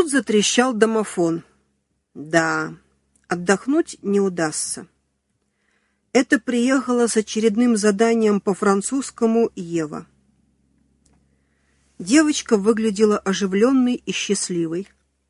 Тут затрещал домофон. Да, отдохнуть не удастся. Это приехала с очередным заданием по французскому Ева. Девочка выглядела оживленной и счастливой.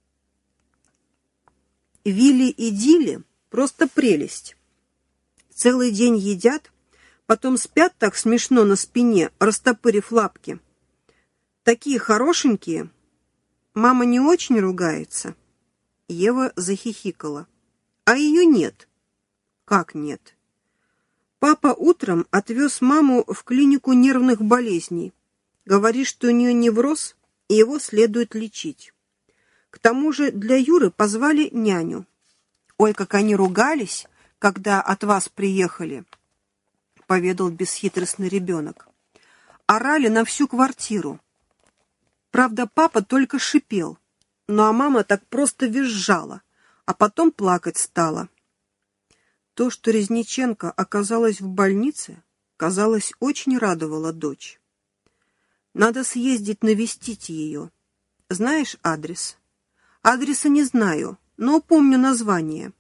Вилли и Дилли просто прелесть. Целый день едят, потом спят так смешно на спине, растопырив лапки. Такие хорошенькие. Мама не очень ругается. Ева захихикала. А ее нет. Как нет? Папа утром отвез маму в клинику нервных болезней. Говорит, что у нее невроз, и его следует лечить. К тому же для Юры позвали няню. Ой, как они ругались, когда от вас приехали, поведал бесхитростный ребенок. Орали на всю квартиру. Правда, папа только шипел, ну а мама так просто визжала, а потом плакать стала. То, что Резниченко оказалась в больнице, казалось, очень радовало дочь. Надо съездить навестить ее. Знаешь адрес? Адреса не знаю, но помню название.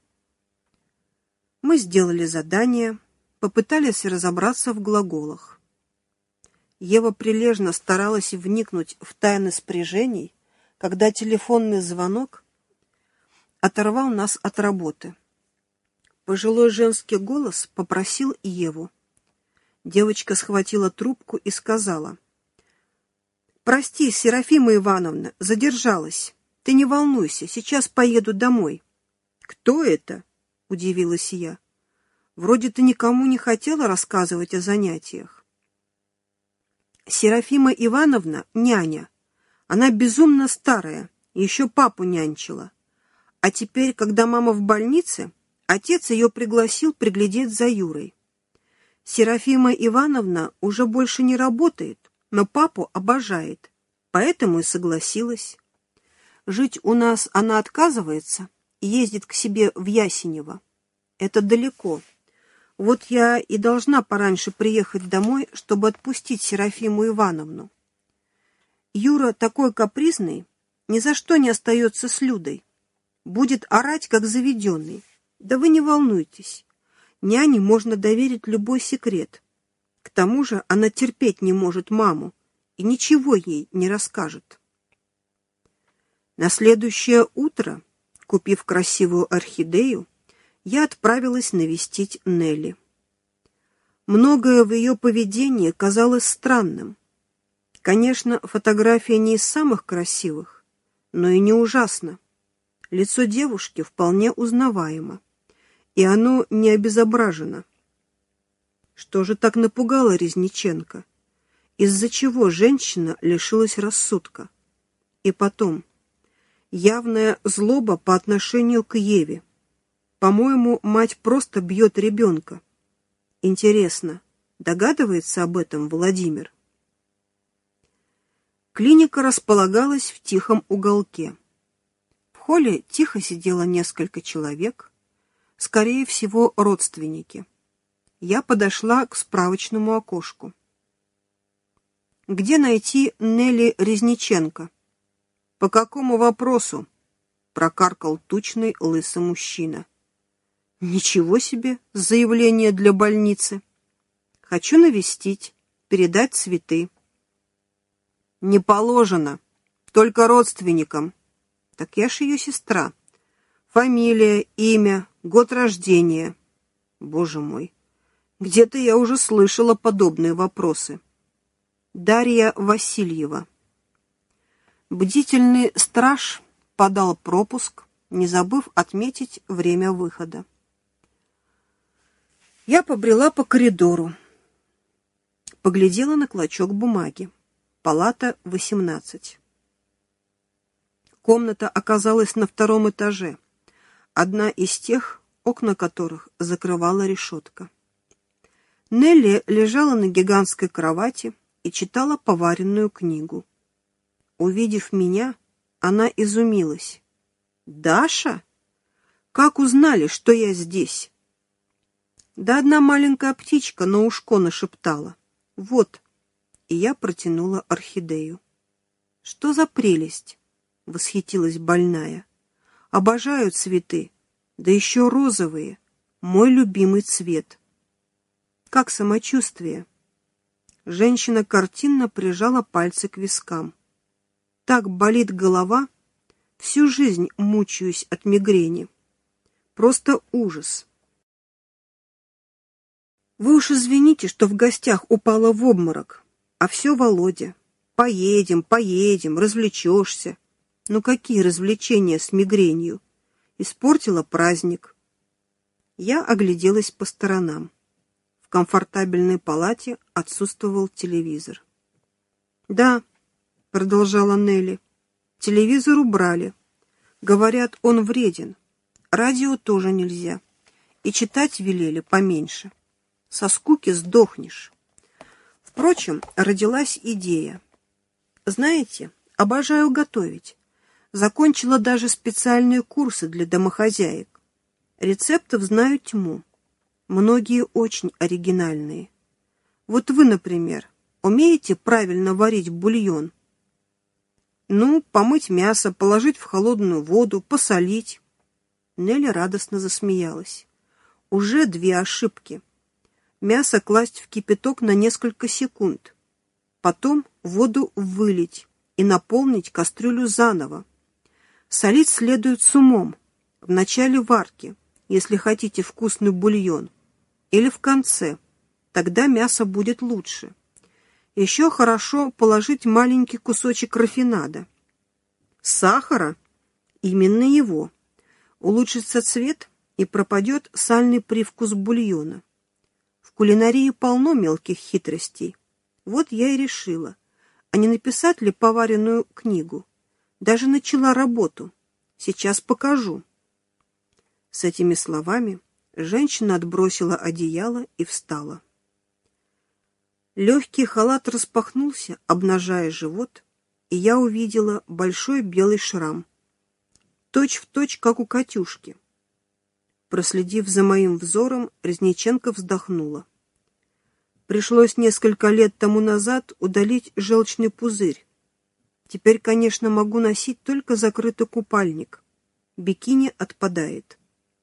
Мы сделали задание, попытались разобраться в глаголах. Ева прилежно старалась вникнуть в тайны спряжений, когда телефонный звонок оторвал нас от работы. Пожилой женский голос попросил Еву. Девочка схватила трубку и сказала: «Прости, Серафима Ивановна, задержалась. Ты не волнуйся, сейчас поеду домой». «Кто это?» — удивилась я. «Вроде ты никому не хотела рассказывать о занятиях». «Серафима Ивановна — няня. Она безумно старая, еще папу нянчила. А теперь, когда мама в больнице, отец ее пригласил приглядеть за Юрой. Серафима Ивановна уже больше не работает, но папу обожает, поэтому и согласилась. Жить у нас она отказывается и ездит к себе в Ясенево. Это далеко. Вот я и должна пораньше приехать домой, чтобы отпустить Серафиму Ивановну. Юра такой капризный, ни за что не остается с Людой. Будет орать, как заведенный. Да вы не волнуйтесь. Няне можно доверить любой секрет. К тому же она терпеть не может маму и ничего ей не расскажет». На следующее утро, купив красивую орхидею, я отправилась навестить Нелли. Многое в ее поведении казалось странным. Конечно, фотография не из самых красивых, но и не ужасно. Лицо девушки вполне узнаваемо, и оно не обезображено. Что же так напугало Резниченко? Из-за чего женщина лишилась рассудка? И потом, явная злоба по отношению к Еве. По-моему, мать просто бьет ребенка. Интересно, догадывается об этом Владимир? Клиника располагалась в тихом уголке. В холле тихо сидело несколько человек, скорее всего, родственники. Я подошла к справочному окошку. «Где найти Нелли Резниченко?» «По какому вопросу?» — прокаркал тучный лысый мужчина. «Ничего себе заявление для больницы! Хочу навестить, передать цветы». «Не положено, только родственникам». «Так я ж ее сестра. Фамилия, имя, год рождения». «Боже мой, где-то я уже слышала подобные вопросы». «Дарья Васильева». Бдительный страж подал пропуск, не забыв отметить время выхода. Я побрела по коридору, поглядела на клочок бумаги. Палата 18. Комната оказалась на 2-м этаже, одна из тех, окна которых закрывала решетка. Нелли лежала на гигантской кровати и читала поваренную книгу. Увидев меня, она изумилась. «Даша? Как узнали, что я здесь?» Да одна маленькая птичка на ушко нашептала. «Вот». И я протянула орхидею. «Что за прелесть? — восхитилась больная. «Обожаю цветы, да еще розовые, мой любимый цвет». «Как самочувствие?» Женщина картинно прижала пальцы к вискам. «Так болит голова, всю жизнь мучаюсь от мигрени. Просто ужас». «Вы уж извините, что в гостях упала в обморок, а все Володя. Поедем, поедем, развлечешься». «Ну какие развлечения с мигренью? Испортила праздник». Я огляделась по сторонам. В комфортабельной палате отсутствовал телевизор. «Да», — продолжала Нелли, — «телевизор убрали. Говорят, он вреден. Радио тоже нельзя. И читать велели поменьше. Со скуки сдохнешь». Впрочем, родилась идея. «Знаете, обожаю готовить. Закончила даже специальные курсы для домохозяек. Рецептов знаю тьму. Многие очень оригинальные. Вот вы, например, умеете правильно варить бульон? Ну, помыть мясо, положить в холодную воду, посолить». Нелли радостно засмеялась. «Уже 2 ошибки. Мясо класть в кипяток на несколько секунд. Потом воду вылить и наполнить кастрюлю заново. Солить следует с умом, в начале варки, если хотите вкусный бульон, или в конце, тогда мясо будет лучше. Еще хорошо положить маленький кусочек рафинада. Сахара, именно его. Улучшится цвет и пропадет сальный привкус бульона. В кулинарии полно мелких хитростей. Вот я и решила, а не написать ли поваренную книгу? Даже начала работу. Сейчас покажу». С этими словами женщина отбросила одеяло и встала. Легкий халат распахнулся, обнажая живот, и я увидела большой белый шрам, точь-в-точь, как у Катюшки. Проследив за моим взором, Резниченко вздохнула. «Пришлось несколько лет тому назад удалить желчный пузырь. Теперь, конечно, могу носить только закрытый купальник. Бикини отпадает».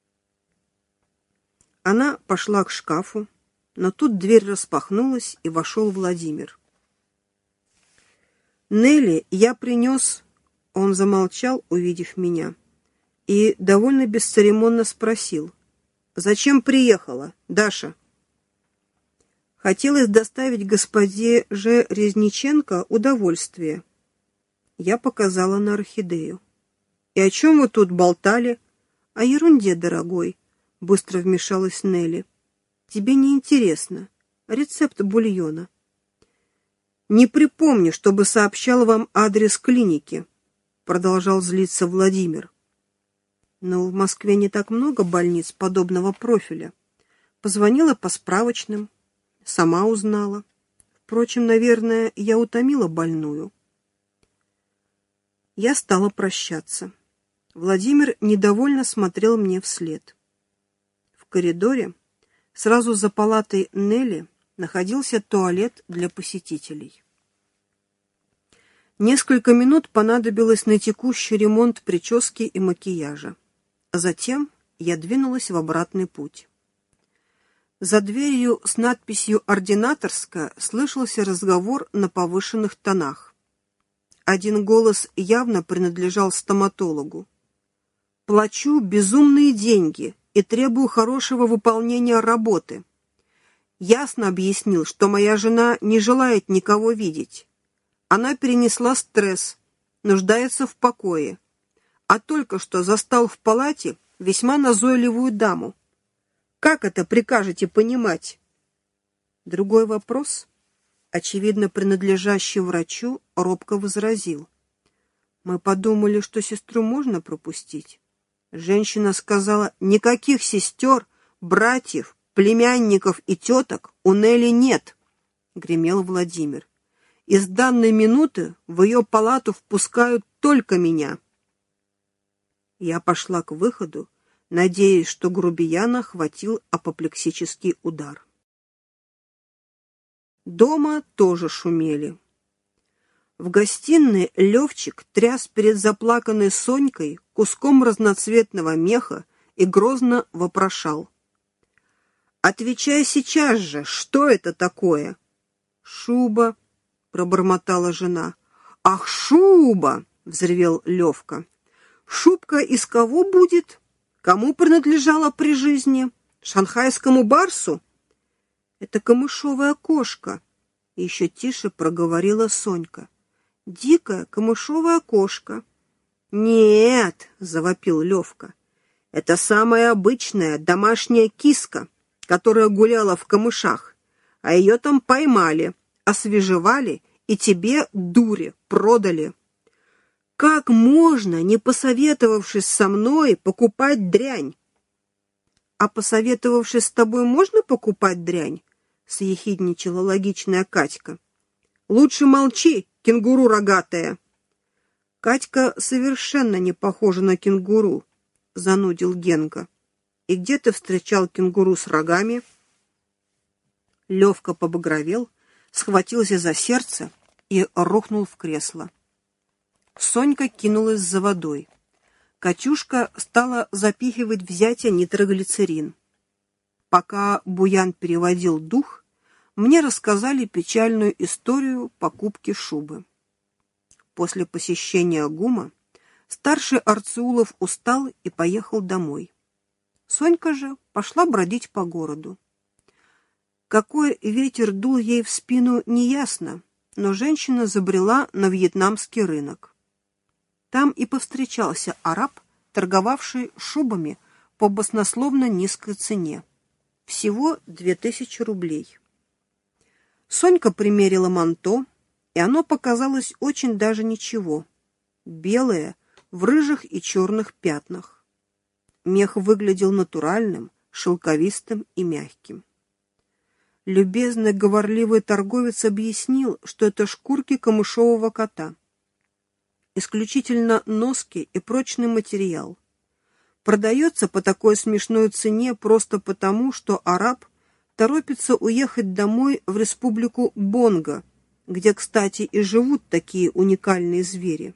Она пошла к шкафу, но тут дверь распахнулась, и вошел Владимир. «Нелли, я принес...» Он замолчал, увидев меня, и довольно бесцеремонно спросил: «Зачем приехала, Даша?» «Хотелось доставить госпоже Резниченко удовольствие». Я показала на орхидею. «И о чем вы тут болтали?» «О ерунде, дорогой», — быстро вмешалась Нелли. «Тебе не интересно. Рецепт бульона». «Не припомню, чтобы сообщал вам адрес клиники», — продолжал злиться Владимир. «Но в Москве не так много больниц подобного профиля. Позвонила по справочным, сама узнала. Впрочем, наверное, я утомила больную». Я стала прощаться. Владимир недовольно смотрел мне вслед. В коридоре, сразу за палатой Нелли, находился туалет для посетителей. Несколько минут понадобилось на текущий ремонт прически и макияжа. Затем я двинулась в обратный путь. За дверью с надписью «Ординаторская» слышался разговор на повышенных тонах. Один голос явно принадлежал стоматологу. «Плачу безумные деньги и требую хорошего выполнения работы. Ясно объяснил, что моя жена не желает никого видеть. Она перенесла стресс, нуждается в покое, а только что застал в палате весьма назойливую даму. Как это прикажете понимать?» Другой вопрос, очевидно принадлежащий врачу, робко возразил: «Мы подумали, что сестру можно пропустить». Женщина сказала: «Никаких сестер, братьев, племянников и теток у Нелли нет», — гремел Владимир. «И с данной минуты в ее палату впускают только меня». Я пошла к выходу, надеясь, что грубияна хватил апоплексический удар. Дома тоже шумели. В гостиной Левчик тряс перед заплаканной Сонькой куском разноцветного меха и грозно вопрошал: «Отвечай сейчас же, что это такое?» «Шуба», — пробормотала жена. «Ах, шуба!» — взревел Левка. «Шубка из кого будет? Кому принадлежала при жизни? Шанхайскому барсу?» «Это камышовая кошка», — еще тише проговорила Сонька. «Дикая камышовая кошка». «Нет», — завопил Левка, — «это самая обычная домашняя киска, которая гуляла в камышах, а ее там поймали, освежевали и тебе, дуре, продали. Как можно, не посоветовавшись со мной, покупать дрянь?» «А посоветовавшись с тобой, можно покупать дрянь?» — съехидничала логичная Катька. «Лучше молчи, кенгуру рогатая!» «Катька совершенно не похожа на кенгуру», — занудил Генка. «И где ты встречал кенгуру с рогами?» Левка побагровел, схватился за сердце и рухнул в кресло. Сонька кинулась за водой. Катюшка стала запихивать в зятя нитроглицерин. Пока Буян переводил дух, мне рассказали печальную историю покупки шубы. После посещения ГУМа старший Арцеулов устал и поехал домой. Сонька же пошла бродить по городу. Какой ветер дул ей в спину, неясно, но женщина забрела на вьетнамский рынок. Там и повстречался араб, торговавший шубами по баснословно низкой цене. Всего 2000 рублей. Сонька примерила манто, и оно показалось очень даже ничего. Белое, в рыжих и черных пятнах. Мех выглядел натуральным, шелковистым и мягким. Любезный говорливый торговец объяснил, что это шкурки камышового кота. Исключительно носки и прочный материал. Продается по такой смешной цене просто потому, что араб торопится уехать домой в республику Бонго, где, кстати, и живут такие уникальные звери.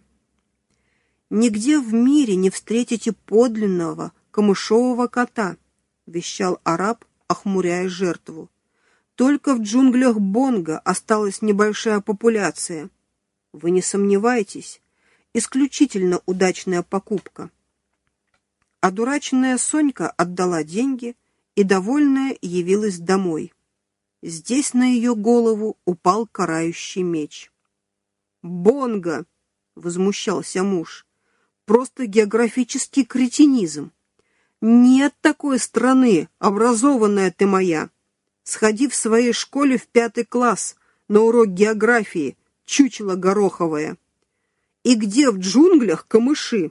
«Нигде в мире не встретите подлинного камышового кота», — вещал араб, охмуряя жертву. «Только в джунглях Бонго осталась небольшая популяция. Вы не сомневайтесь, исключительно удачная покупка». Одураченная Сонька отдала деньги и, довольная, явилась домой. Здесь на ее голову упал карающий меч. «Бонго!» — возмущался муж. «Просто географический кретинизм. Нет такой страны, образованная ты моя. Сходи в своей школе в 5 класс на урок географии, чучело гороховое. И где в джунглях камыши?»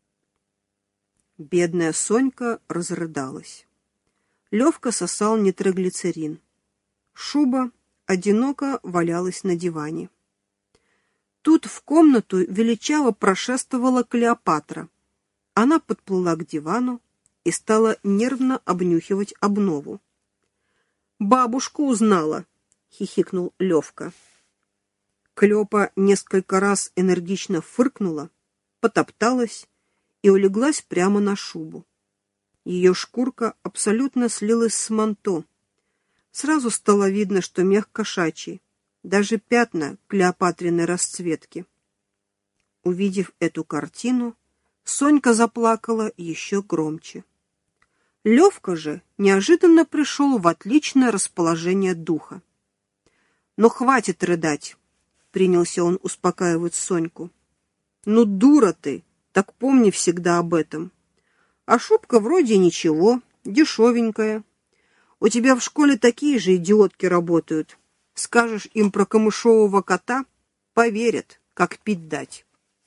Бедная Сонька разрыдалась. Левка сосал нитроглицерин. Шуба одиноко валялась на диване. Тут в комнату величаво прошествовала Клеопатра. Она подплыла к дивану и стала нервно обнюхивать обнову. «Бабушку узнала!» — хихикнул Левка. Клёпа несколько раз энергично фыркнула, потопталась и улеглась прямо на шубу. Ее шкурка абсолютно слилась с манто. Сразу стало видно, что мех кошачий, даже пятна Клеопатриной расцветки. Увидев эту картину, Сонька заплакала еще громче. Левка же неожиданно пришел в отличное расположение духа. «Ну, хватит рыдать!» — принялся он успокаивать Соньку. «Ну, дура ты! Так помни всегда об этом. А шубка вроде ничего, дешевенькая. У тебя в школе такие же идиотки работают. Скажешь им про камышового кота — поверят, как пить дать».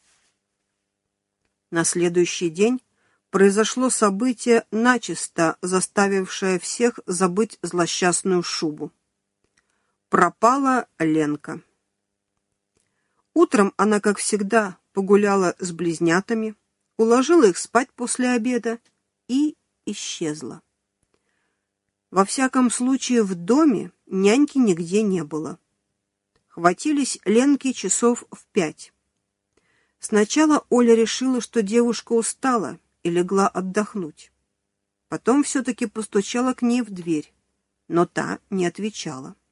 На следующий день произошло событие, начисто заставившее всех забыть злосчастную шубу. Пропала Ленка. Утром она, как всегда, погуляла с близнятами, уложила их спать после обеда и исчезла. Во всяком случае, в доме няньки нигде не было. Хватились Ленки часов в 5. Сначала Оля решила, что девушка устала и легла отдохнуть. Потом все-таки постучала к ней в дверь, но та не отвечала.